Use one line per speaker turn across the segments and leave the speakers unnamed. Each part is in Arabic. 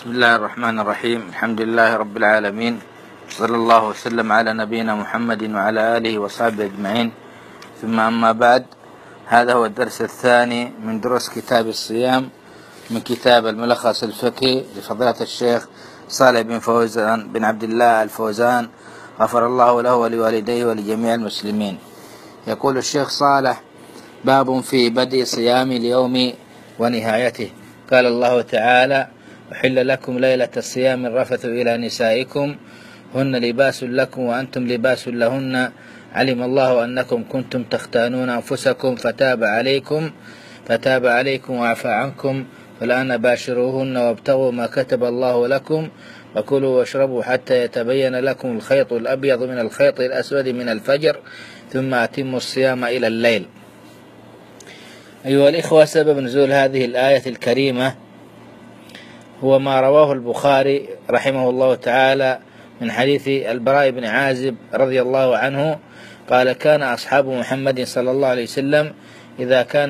بسم الله الرحمن الرحيم. الحمد لله رب العالمين، صلى الله وسلم على نبينا محمد وعلى آله وصحبه أجمعين، ثم أما بعد. هذا هو الدرس الثاني من دروس كتاب الصيام من كتاب الملخص الفقهي لفضيلة الشيخ صالح بن فوزان بن عبد الله الفوزان، غفر الله له ولوالديه ولجميع المسلمين. يقول الشيخ صالح: باب في بدء صيام اليوم ونهايته. قال الله تعالى: أحل لكم ليلة الصيام الرفث إلى نسائكم هن لباس لكم وأنتم لباس لهن، علم الله أنكم كنتم تختانون أنفسكم فتاب عليكم وعفى عنكم، فالآن باشروهن وابتغوا ما كتب الله لكم وكلوا واشربوا حتى يتبين لكم الخيط الأبيض من الخيط الأسود من الفجر ثم أتموا الصيام إلى الليل. أيها الإخوة، سبب نزول هذه الآية الكريمة هو ما رواه البخاري رحمه الله تعالى من حديث البراء بن عازب رضي الله عنه قال: كان أصحاب محمد صلى الله عليه وسلم إذا كان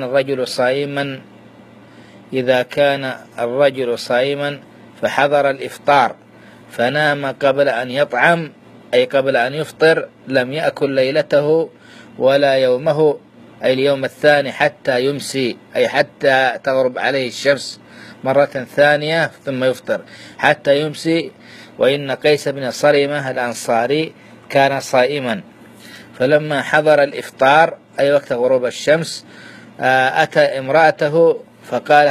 الرجل صائما فحضر الإفطار فنام قبل أن يطعم، أي قبل أن يفطر، لم يأكل ليلته ولا يومه، أي اليوم الثاني، حتى يمسي، أي حتى تغرب عليه الشمس مرة ثانية ثم يفطر حتى يمسي. وإن قيس بن صرمة الأنصاري كان صائما، فلما حضر الإفطار أي وقت غروب الشمس أتى امرأته فقال: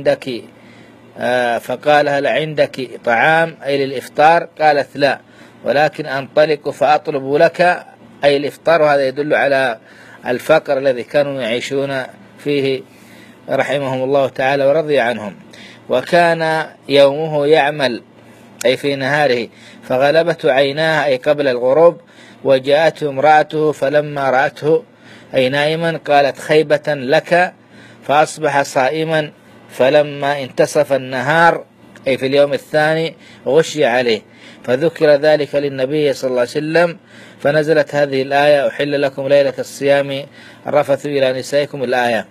هل عندك طعام، أي للإفطار؟ قالت: لا، ولكن أنطلق فأطلب لك، أي الإفطار. وهذا يدل على الفقر الذي كانوا يعيشون فيه رحمهم الله تعالى ورضي عنهم. وكان يومه يعمل، أي في نهاره، فغلبته عيناه، أي قبل الغروب، وجاءته امرأته فلما رأته، أي نائما، قالت: خيبة لك، فأصبح صائما. فلما انتصف النهار، أي في اليوم الثاني، غشي عليه، فذكر ذلك للنبي صلى الله عليه وسلم، فنزلت هذه الآية: أحل لكم ليلة الصيام الرفث إلى نسائكم، الآية.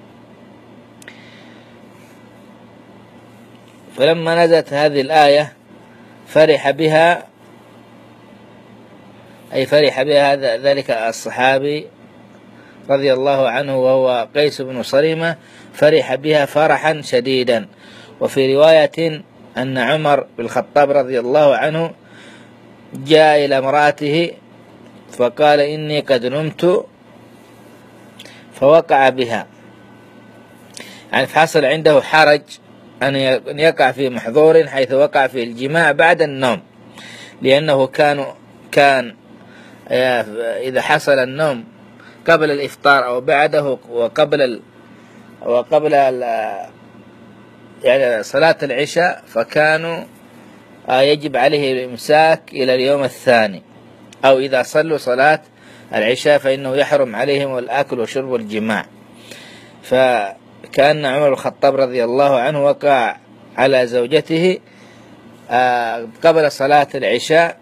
فلما نزلت هذه الآية فرح بها ذلك الصحابي رضي الله عنه وهو قيس بن صريمة، فرح بها فرحا شديدا. وفي رواية أن عمر بن الخطاب رضي الله عنه جاء إلى امرأته فقال: إني قد نمت، فوقع بها، يعني فحصل عنده حرج أن يقع في محظور حيث وقع في الجماع بعد النوم، لأنه كان إذا حصل النوم قبل الإفطار أو بعده وقبل يعني صلاة العشاء، فكانوا يجب عليه الإمساك إلى اليوم الثاني، أو إذا صلوا صلاة العشاء فإنه يحرم عليهم الأكل وشرب والجماع. فكان عمر الخطاب رضي الله عنه وقع على زوجته قبل صلاة العشاء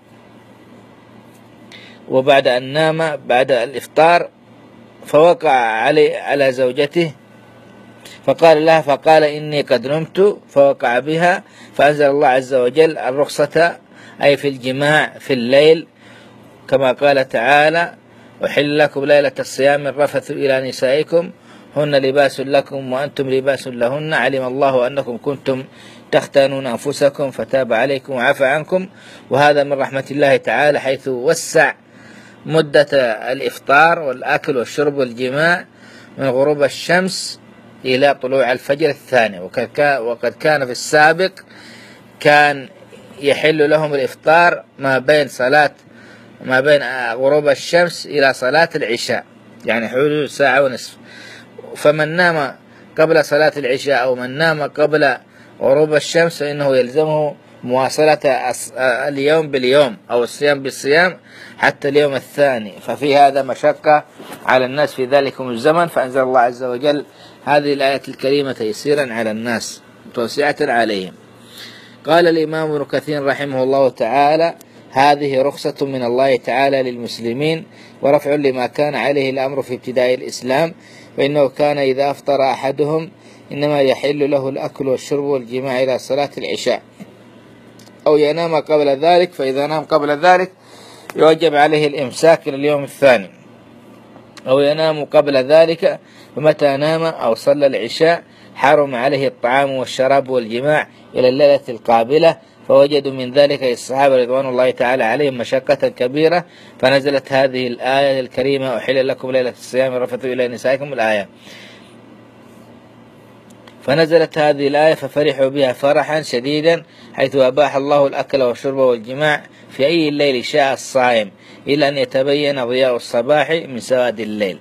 وبعد أن نام بعد الإفطار، فوقع على زوجته فقال: إني قد نمت، فوقع بها، فأنزل الله عز وجل الرخصة، أي في الجماع في الليل، كما قال تعالى: أحل لكم ليلة الصيام الرفث إلى نسائكم هن لباس لكم وأنتم لباس لهن، علم الله أنكم كنتم تختانون أنفسكم فتاب عليكم وعفى عنكم. وهذا من رحمة الله تعالى، حيث وسع مدة الإفطار والأكل والشرب والجماع من غروب الشمس إلى طلوع الفجر الثاني. وقد كان في السابق كان يحل لهم الإفطار ما بين غروب الشمس إلى صلاة العشاء، يعني حدود ساعة ونصف. فمن نام قبل صلاة العشاء أو من نام قبل غروب الشمس فإنه يلزمه مواصلة اليوم باليوم أو الصيام بالصيام حتى اليوم الثاني، ففي هذا مشقة على الناس في ذلكم الزمن. فأنزل الله عز وجل هذه الآية الكريمة تيسيرا على الناس توسعة عليهم. قال الإمام ابن كثير رحمه الله تعالى: هذه رخصة من الله تعالى للمسلمين ورفع لما كان عليه الأمر في ابتداء الإسلام، فإنه كان إذا أفطر أحدهم إنما يحل له الأكل والشرب والجماع إلى صلاة العشاء، أو ينام قبل ذلك، فإذا نام قبل ذلك يوجب عليه الإمساك إلى اليوم الثاني، أو ينام قبل ذلك فمتى نام أو صلى العشاء حرم عليه الطعام والشراب والجماع إلى الليلة القابلة. فوجدوا من ذلك الصحابة رضوان الله تعالى عليهم مشقة كبيرة، فنزلت هذه الآية الكريمة: أحل لكم ليلة الصيام الرفث إلى نسائكم، الآية. فنزلت هذه الآية ففرحوا بها فرحا شديدا، حيث أباح الله الأكل والشرب والجماع في أي الليل شاء الصائم، إلى أن يتبين ضياء الصباح من سواد الليل،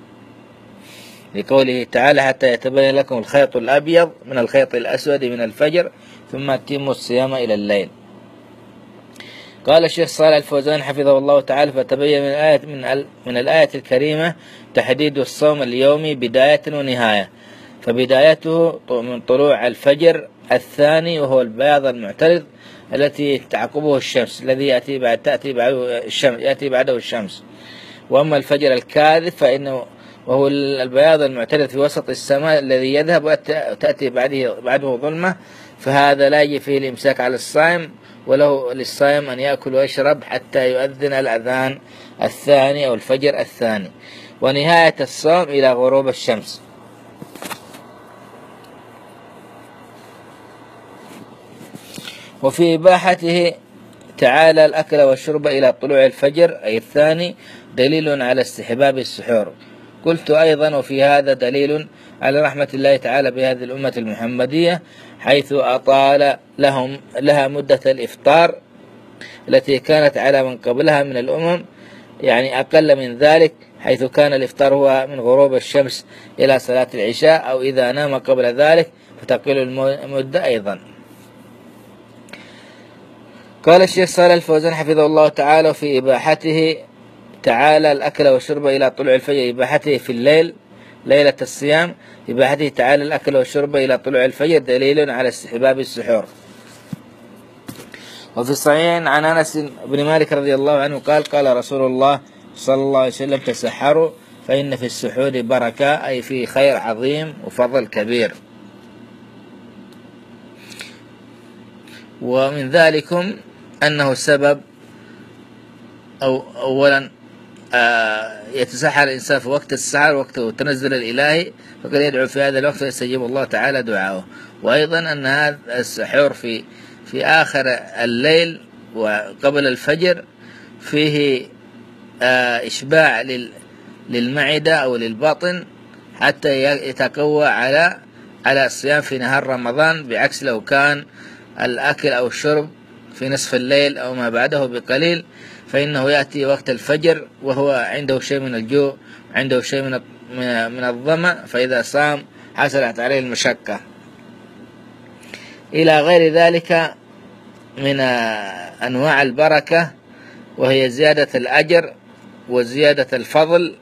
لقوله تعالى: حتى يتبين لكم الخيط الأبيض من الخيط الأسود من الفجر ثم أتموا الصيام إلى الليل. قال الشيخ صالح الفوزان حفظه الله تعالى: فتبين من الآية الكريمة تحديد الصوم اليومي بداية ونهاية، فبدايته من طلوع الفجر الثاني وهو البياض المعترض التي تعقبه الشمس، الذي يأتي بعده الشمس. وأما الفجر الكاذب فإنه وهو البياض المعترض في وسط السماء الذي يذهب وتأتي بعده ظلمة، فهذا لا يجي فيه الإمساك على الصائم، وله للصائم أن يأكل ويشرب حتى يؤذن الأذان الثاني أو الفجر الثاني. ونهاية الصوم إلى غروب الشمس. وفي إباحته تعالى الأكل والشرب إلى طلوع الفجر أي الثاني دليل على استحباب السحور. قلت أيضا: وفي هذا دليل على رحمة الله تعالى بهذه الأمة المحمدية، حيث أطال لها مدة الإفطار التي كانت على من قبلها من الأمم، يعني أقل من ذلك، حيث كان الإفطار هو من غروب الشمس إلى صلاة العشاء، أو إذا نام قبل ذلك فتقل المدة أيضا. قال الشيخ صالح الفوزان حفظه الله تعالى: في إباحته تعالى الأكل والشرب إلى طلوع الفجر، إباحته في الليل ليلة الصيام، إباحته تعالى الأكل والشرب إلى طلوع الفجر دليل على استحباب السحور. وفي الصحيحين عن أنس بن مالك رضي الله عنه قال: قال رسول الله صلى الله عليه وسلم: تسحروا فإن في السحور بركة، أي في خير عظيم وفضل كبير. ومن ذلكم أنه سبب أولا يتسحر الإنسان في وقت السحر، وقت التنزل الإلهي، فقد يدعو في هذا الوقت ويستجيب الله تعالى دعاءه. وأيضا أن هذا السحور في آخر الليل وقبل الفجر فيه إشباع للمعدة أو للبطن حتى يتقوى على الصيام في نهار رمضان، بعكس لو كان الأكل أو الشرب في نصف الليل أو ما بعده بقليل، فإنه يأتي وقت الفجر وهو عنده شيء من الجوع، عنده شيء من الظمأ، فإذا صام حصلت عليه المشقة. إلى غير ذلك من أنواع البركة، وهي زيادة الأجر وزيادة الفضل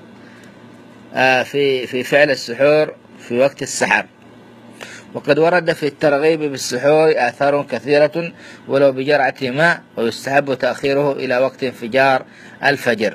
في فعل السحور في وقت السحر. وقد ورد في الترغيب بالسحور آثار كثيرة ولو بجرعة ماء، ويستحب تأخيره إلى وقت انفجار الفجر.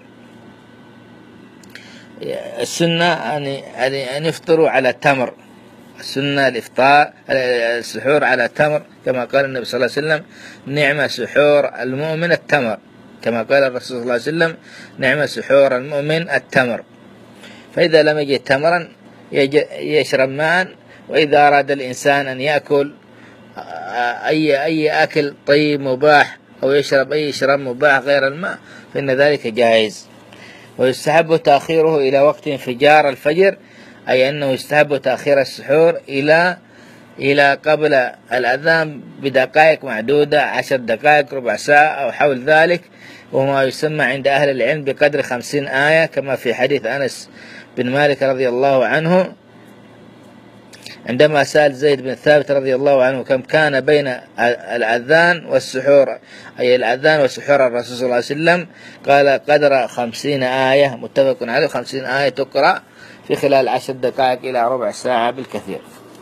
السنة أن يفطروا على تمر، السنة السحور على تمر، كما قال النبي صلى الله عليه وسلم: نعم سحور المؤمن التمر، كما قال الرسول صلى الله عليه وسلم: نعم سحور المؤمن التمر. فإذا لم يجد تمرا يشرب ماء، وإذا أراد الإنسان أن يأكل أي أكل طيب مباح أو يشرب أي شراب مباح غير الماء فإن ذلك جائز. ويستحب تأخيره إلى وقت انفجار الفجر، أي أنه يستحب تأخير السحور إلى قبل الأذان بدقائق معدودة، 10 دقائق، ربع ساعة أو حول ذلك، وما يسمى عند أهل العلم بقدر 50 آية، كما في حديث أنس بن مالك رضي الله عنه عندما سأل زيد بن ثابت رضي الله عنه كم كان بين الأذان والسحور، أي الأذان وسحور الرسول صلى الله عليه وسلم، قال قدر 50 آية، متفق عليه، 50 آية تقرأ في خلال 10 دقائق إلى ربع ساعة بالكثير.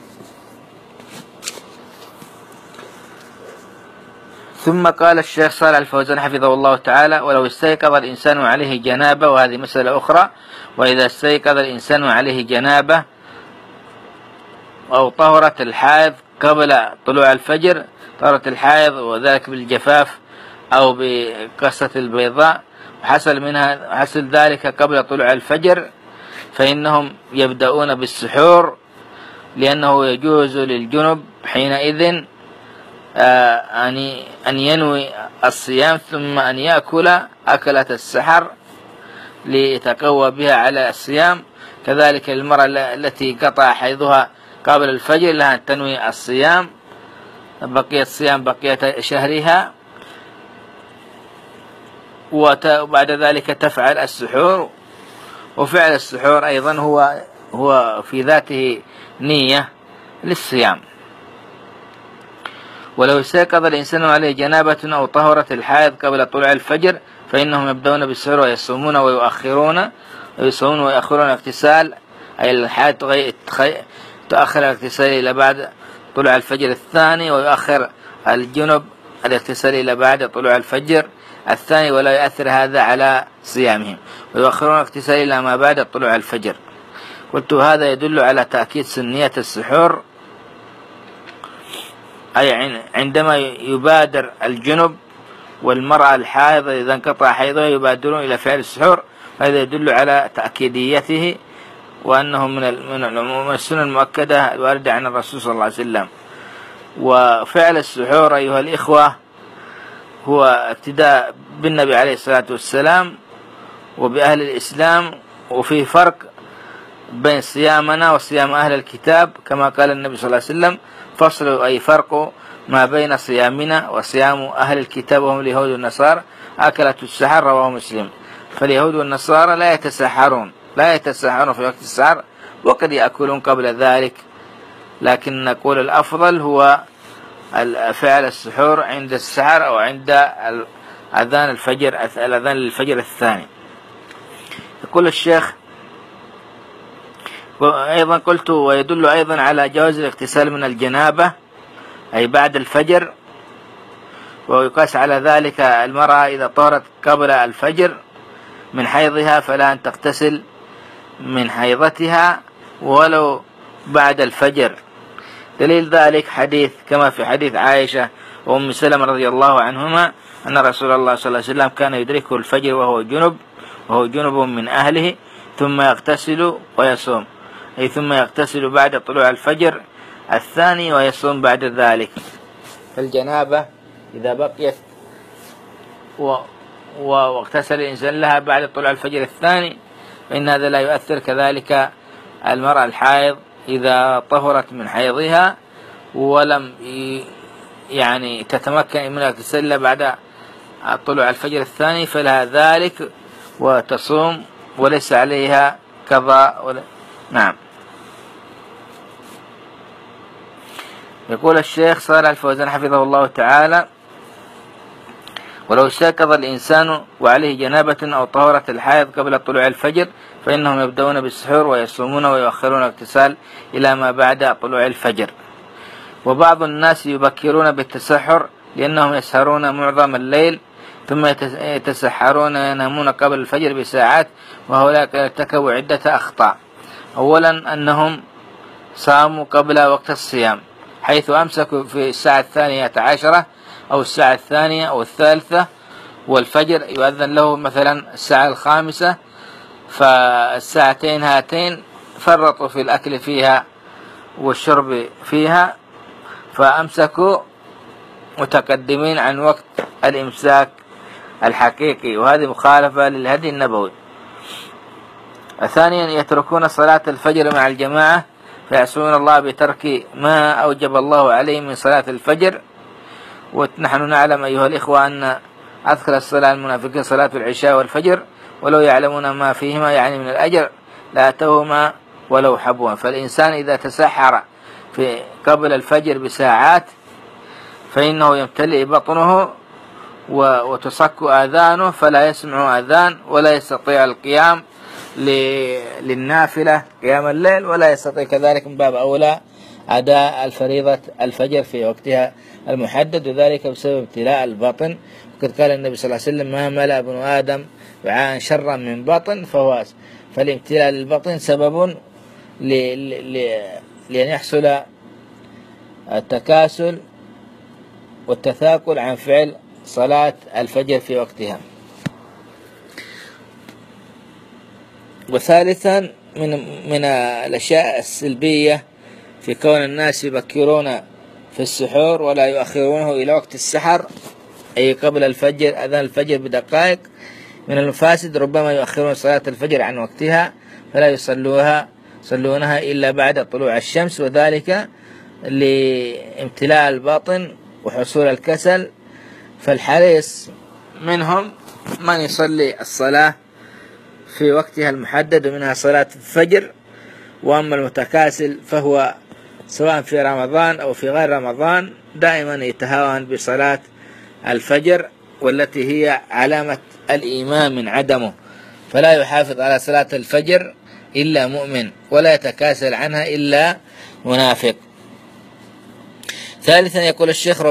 ثم قال الشيخ صالح الفوزان حفظه الله تعالى: ولو استيقظ الإنسان عليه جنابة، وهذه مسألة أخرى، وإذا استيقظ الإنسان عليه جنابة أو طهرت الحائض قبل طلوع الفجر طهرة الحائض، وذلك بالجفاف أو بقصة البيضاء، حصل ذلك قبل طلوع الفجر، فإنهم يبدأون بالسحور، لأنه يجوز للجنب حينئذ أن ينوي الصيام ثم أن يأكل أكلة السحر ليتقوى بها على الصيام. كذلك المرأة التي قطع حيضها قبل الفجر لها أن تنوي الصيام، بقية الصيام بقية شهرها، وبعد ذلك تفعل السحور. وفعل السحور أيضا هو في ذاته نية للصيام. ولو استيقظ الإنسان عليه جنابة أو طهرت الحائض قبل طلوع الفجر فإنهم يبدأون بالسحور ويصومون ويؤخرون الاغتسال، أي الحائض تؤخر الاغتسال إلى بعد طلوع الفجر الثاني، ويؤخر الجنب الاغتسال إلى بعد طلوع الفجر الثاني، ولا يؤثر هذا على صيامهم، ويؤخرون الاغتسال إلى ما بعد طلوع الفجر. قلت هذا يدل على تأكيد سنية السحور، أي عندما يبادر الجنب والمرأة الحائض إذا انقطع حيضها يبادرون إلى فعل السحور، هذا يدل على تأكيديته، وأنه من السنن المؤكدة الواردة عن الرسول صلى الله عليه وسلم. وفعل السحور أيها الإخوة هو اقتداء بالنبي عليه الصلاة والسلام وبأهل الإسلام، وفيه فرق بين صيامنا وصيام أهل الكتاب، كما قال النبي صلى الله عليه وسلم: فصل أي فرق ما بين صيامنا وصيام أهل الكتاب وهم اليهود والنصارى أكلة السحر. رواه مسلم. فاليهود والنصارى لا يتسحرون في وقت السحر، وقد يأكلون قبل ذلك، لكن نقول الأفضل هو فعل السحور عند السحر أو عند الأذان الفجر الثاني. يقول الشيخ أيضا قلت: ويدل أيضا على جواز الاغتسال من الجنابة أي بعد الفجر، ويقاس على ذلك المرأة إذا طهرت قبل الفجر من حيضها فلا أن تغتسل من حيضتها ولو بعد الفجر. دليل ذلك حديث كما في حديث عائشة وأم سلمة رضي الله عنهما أن رسول الله صلى الله عليه وسلم كان يدركه الفجر وهو جنب من أهله ثم يغتسل ويصوم، أي ثم يغتسل بعد طلوع الفجر الثاني ويصوم بعد ذلك. فالجنابة إذا بقيت واغتسل الإنسان لها بعد طلوع الفجر الثاني فإن هذا لا يؤثر. كذلك المرأة الحائض إذا طهرت من حيضها ولم تتمكن من الاغتسال بعد طلوع الفجر الثاني فلها ذلك وتصوم وليس عليها قضاء. نعم. يقول الشيخ صالح الفوزان حفظه الله تعالى: ولو استيقظ الإنسان وعليه جنابة أو طهرت الحائض قبل طلوع الفجر فإنهم يبدأون بالسحور ويصومون ويؤخرون الاغتسال إلى ما بعد طلوع الفجر. وبعض الناس يبكرون بالتسحر لأنهم يسهرون معظم الليل ثم يتسحرون وينامون قبل الفجر بساعات، وهؤلاء ارتكبوا عدة أخطاء. أولا أنهم صاموا قبل وقت الصيام، حيث أمسكوا في الساعة 12 أو الساعة 2 أو 3، والفجر يؤذن له مثلا الساعة 5، فالساعتين هاتين فرطوا في الأكل فيها والشرب فيها، فأمسكوا متقدمين عن وقت الإمساك الحقيقي، وهذه مخالفة للهدي النبوي. ثانيا يتركون صلاة الفجر مع الجماعة فيعصون الله بترك ما أوجب الله عليه من صلاة الفجر. ونحن نعلم أيها الإخوة أن أذكر الصلاة المنافقين صلاة العشاء والفجر، ولو يعلمون ما فيهما من الأجر لأتوهما ولو حبوا. فالإنسان إذا تسحر قبل الفجر بساعات فإنه يمتلئ بطنه وتصك آذانه فلا يسمع آذان ولا يستطيع القيام للنافلة قيام الليل، ولا يستطيع كذلك من باب أولى أداء الفريضة الفجر في وقتها المحدد، وذلك بسبب ابتلاء البطن. وقد قال النبي صلى الله عليه وسلم: ما ملأ ابن آدم وعاء شرا من بطن فالامتلاء للبطن سبب لأن يحصل التكاسل والتثاقل عن فعل صلاة الفجر في وقتها. وثالثا من الأشياء السلبية في كون الناس يبكرون في السحور ولا يؤخرونه إلى وقت السحر، أي قبل الفجر، أذان الفجر بدقائق. من المفاسد ربما يؤخرون صلاة الفجر عن وقتها فلا يصلونها إلا بعد طلوع الشمس، وذلك لامتلاء الباطن وحصول الكسل. فالحريص منهم من يصلي الصلاة في وقتها المحدد ومنها صلاة الفجر. وأما المتكاسل فهو سواء في رمضان أو في غير رمضان دائما يتهاون بصلاة الفجر، والتي هي علامة الإيمان من عدمه، فلا يحافظ على صلاة الفجر إلا مؤمن، ولا يتكاسل عنها إلا منافق. ثالثا يقول الشيخ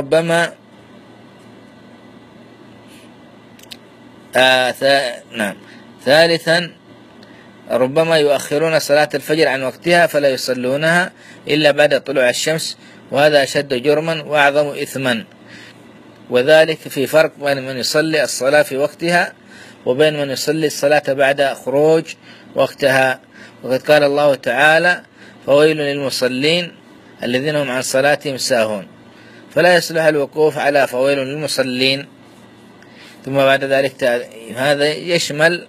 ثالثا ربما يؤخرون صلاة الفجر عن وقتها فلا يصلونها إلا بعد طلوع الشمس، وهذا أشد جرما وأعظم إثما. وذلك في فرق بين من يصلي الصلاة في وقتها وبين من يصلي الصلاة بعد خروج وقتها. وقد قال الله تعالى: فويل للمصلين الذين هم عن صلاتهم ساهون. فلا يصلح الوقوف على فويل للمصلين. ثم بعد ذلك هذا يشمل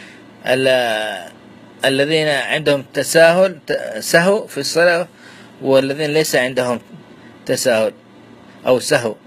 الذين عندهم سهو في الصلاة والذين ليس عندهم تساهل أو سهو.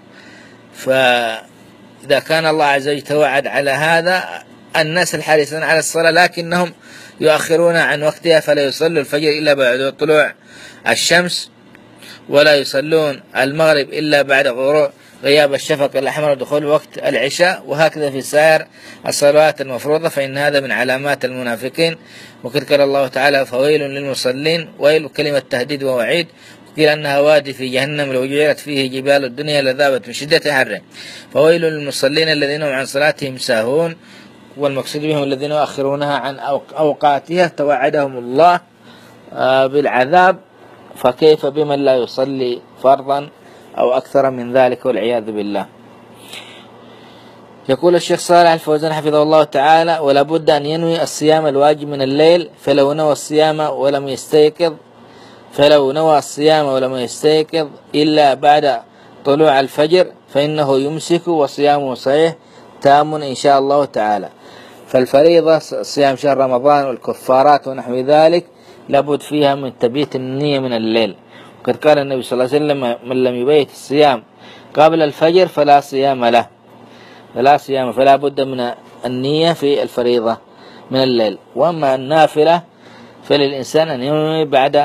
فإذا كان الله عز وجل توعد على هذا الناس الحريصون على الصلاة لكنهم يؤخرون عن وقتها، فلا يصلوا الفجر إلا بعد طلوع الشمس، ولا يصلون المغرب إلا بعد غياب الشفق الأحمر ودخول وقت العشاء، وهكذا في سائر الصلوات المفروضة، فإن هذا من علامات المنافقين. وقد قال الله تعالى: فويل للمصلين، ويل كلمة تهديد ووعيد، وقيل أنها وادي في جهنم لو جعلت فيه جبال الدنيا لذابت من شدة حره. فويل للمصلين الذين هم عن صلاتهم ساهون، والمقصود بهم الذين يؤخرونها عن أوقاتها، توعدهم الله بالعذاب، فكيف بمن لا يصلي فرضا أو أكثر من ذلك والعياذ بالله. يقول الشيخ صالح الفوزان حفظه الله تعالى: ولا بد أن ينوي الصيام الواجب من الليل، فلو نوى الصيام ولم يستيقظ إلا بعد طلوع الفجر فإنه يمسك وصيامه صحيح تام إن شاء الله تعالى. فالفريضة صيام شهر رمضان والكفارات ونحو ذلك لابد فيها من تبييت النية من الليل. وقد قال النبي صلى الله عليه وسلم: من لم يبيت الصيام قبل الفجر فلا صيام له، فلا بد من النية في الفريضة من الليل. وأما النافلة فللإنسان أن ينوي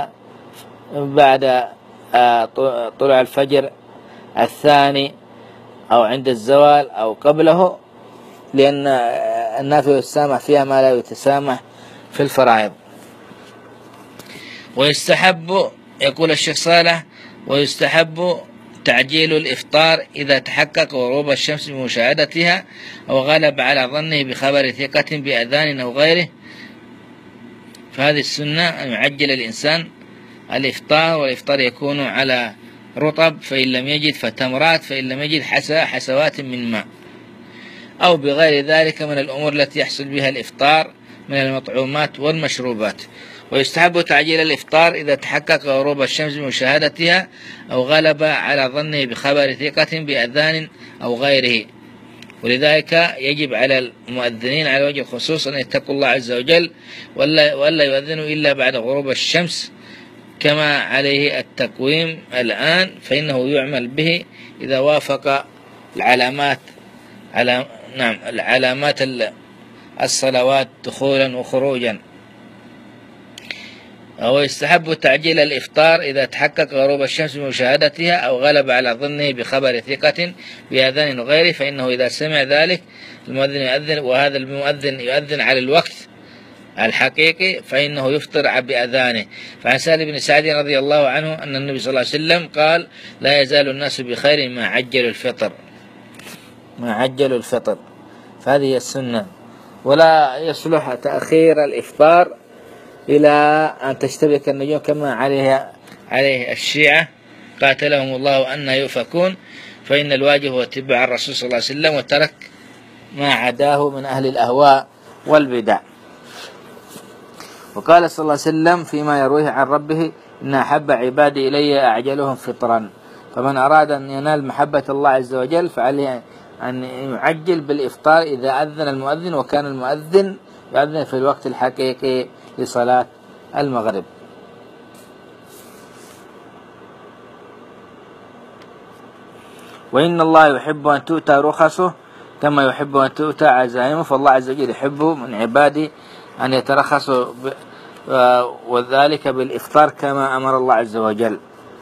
بعد طلوع الفجر الثاني أو عند الزوال أو قبله، لأن النافلة يتسامح فيها ما لا يتسامح في الفرائض. ويستحب، يقول الشيخ صالح: ويستحب تعجيل الإفطار إذا تحقق غروب الشمس بمشاهدتها أو غلب على ظنه بخبر ثقة بأذان أو غيره. فهذه السنة أن يعجل الإنسان الإفطار، والإفطار يكون على رطب، فإن لم يجد فتمرات، فإن لم يجد حسوات من ماء، أو بغير ذلك من الأمور التي يحصل بها الإفطار من المطعومات والمشروبات. ويستحب تعجيل الإفطار إذا تحقق غروب الشمس بمشاهدتها أو غلب على ظنه بخبر ثقة بأذان أو غيره. ولذلك يجب على المؤذنين على وجه الخصوص أن يتقوا الله عز وجل ولا يؤذنوا إلا بعد غروب الشمس كما عليه التقويم الآن، فإنه يعمل به إذا وافق العلامات الصلوات دخولا وخروجا. ويستحب تعجيل الإفطار إذا تحقق غروب الشمس بمشاهدتها أو غلب على ظنه بخبر ثقة بأذان غيره، فإنه إذا سمع ذلك المؤذن يؤذن، وهذا المؤذن يؤذن على الوقت الحقيقي، فإنه يفطر بأذانه. فعن سهل بن سعد رضي الله عنه أن النبي صلى الله عليه وسلم قال: لا يزال الناس بخير ما عجلوا الفطر. فهذه السنة. ولا يصلح تأخير الإفطار إلى أن تشتبك النجوم كما عليه الشيعة قاتلهم الله أن يؤفكون، فإن الواجب هو اتباع الرسول صلى الله عليه وسلم وترك ما عداه من أهل الأهواء والبدع. وقال صلى الله عليه وسلم فيما يرويه عن ربه: إن أحب عبادي إلي أعجلهم فطرا، فمن أراد أن ينال محبة الله عز وجل فعليه أن يعجل بالإفطار إذا أذن المؤذن، وكان المؤذن يؤذن في الوقت الحقيقي لصلاة المغرب. وإن الله يحب أن تؤتى رخصه كما يحب أن تؤتى عزائمه، فالله عز وجل يحب من عباده أن يترخصوا وذلك بالإفطار كما أمر الله عز وجل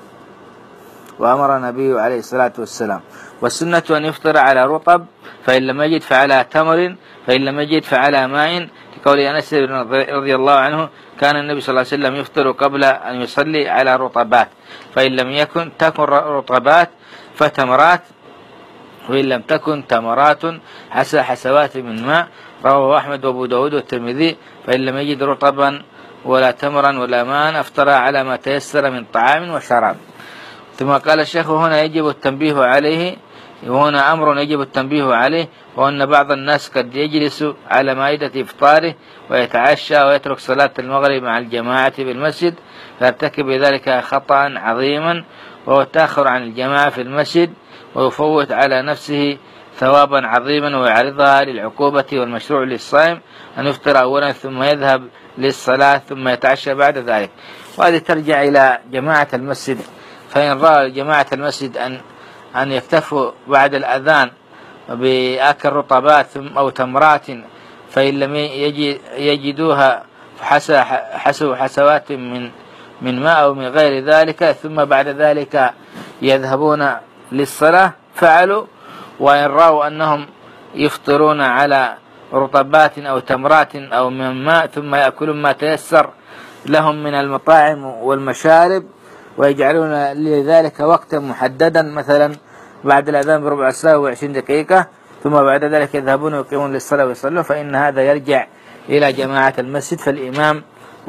وأمر نبيه عليه الصلاة والسلام. والسنة أن يفطر على رطب، فإن لم يجد فعلى تمر، فإن لم يجد فعلى ماء، لقول أنس رضي الله عنه: كان النبي صلى الله عليه وسلم يفطر قبل أن يصلي على رطبات، فإن لم تكن رطبات فتمرات، وإن لم تكن تمرات حسوات من ماء. رواه أحمد وأبو داود والترمذي. فإن لم يجد رطبا ولا تمرا ولا ماء أفطر على ما تيسر من طعام وشراب. ثم قال الشيخ: هنا يجب التنبيه عليه، وهنا أمر يجب التنبيه عليه، وأن بعض الناس قد يجلس على مائدة إفطاره ويتعشى ويترك صلاة المغرب مع الجماعة بالمسجد، فيرتكب بذلك خطأ عظيما، وهو التأخر عن الجماعة في المسجد، ويفوت على نفسه ثوابا عظيما ويعرضها للعقوبة. والمشروع للصائم أن يفطر أولا ثم يذهب للصلاة ثم يتعشى بعد ذلك. وهذه ترجع إلى جماعة المسجد، فإن رأى جماعة المسجد أن يكتفوا بعد الأذان بأكل رطبات أو تمرات، فإن لم يجدوها حسوا حسوات من ماء أو من غير ذلك، ثم بعد ذلك يذهبون للصلاة فعلوا. وإن رأوا أنهم يفطرون على رطبات أو تمرات أو من ماء ثم يأكلون ما تيسر لهم من المطاعم والمشارب، ويجعلون لذلك وقتا محددا، مثلا بعد الأذان بربع ساعة و20 دقيقة، ثم بعد ذلك يذهبون ويقيمون للصلاة ويصلون، فإن هذا يرجع إلى جماعة المسجد، فالإمام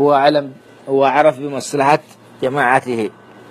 هو عرف بمصلحة جماعته.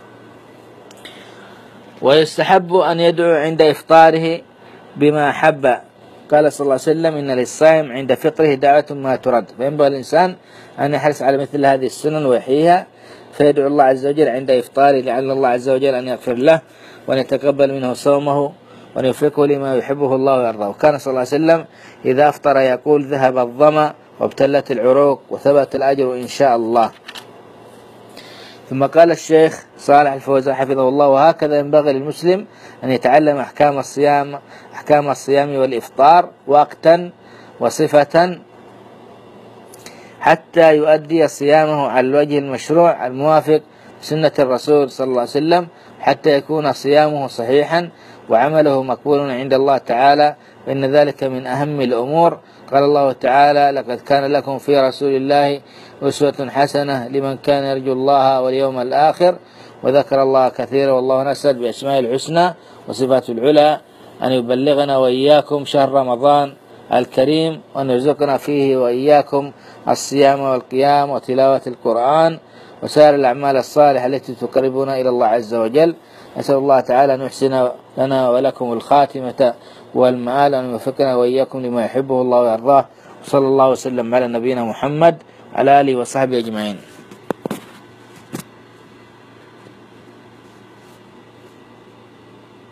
ويستحب أن يدعو عند إفطاره بما أحب. قال صلى الله عليه وسلم: إن للصائم عند فطره دعوة ما ترد، فينبغي الإنسان أن يحرص على مثل هذه السنن ويحييها، فيدعو الله عز وجل عند إفطاره لعل الله عز وجل أن يغفر له وأن يتقبل منه صومه وأن يوفقه لما يحبه الله ويرضاه. وكان صلى الله عليه وسلم إذا أفطر يقول: ذهب الظمأ وابتلت العروق وثبت الأجر إن شاء الله. ثم قال الشيخ صالح الفوزان حفظه الله: وهكذا ينبغي للمسلم أن يتعلم أحكام الصيام والإفطار وقتا وصفة، حتى يؤدي صيامه على الوجه المشروع الموافق سنة الرسول صلى الله عليه وسلم، حتى يكون صيامه صحيحا وعمله مقبول عند الله تعالى، فإن ذلك من أهم الأمور. قال الله تعالى: لقد كان لكم في رسول الله أسوة حسنة لمن كان يرجو الله واليوم الآخر وذكر الله كثيرا. والله نسأل بأسماء الحسنى وصفات العلى أن يبلغنا وإياكم شهر رمضان الكريم، وأن يرزقنا فيه وإياكم الصيام والقيام وتلاوة القرآن وسائر الأعمال الصالحة التي تقربنا إلى الله عز وجل. نسأل الله تعالى أن يحسن لنا ولكم الخاتمة والمآل، أن يوفقنا وإياكم لما يحبه الله ويرضاه. صلى الله وسلم على نبينا محمد على آله وصحبه أجمعين.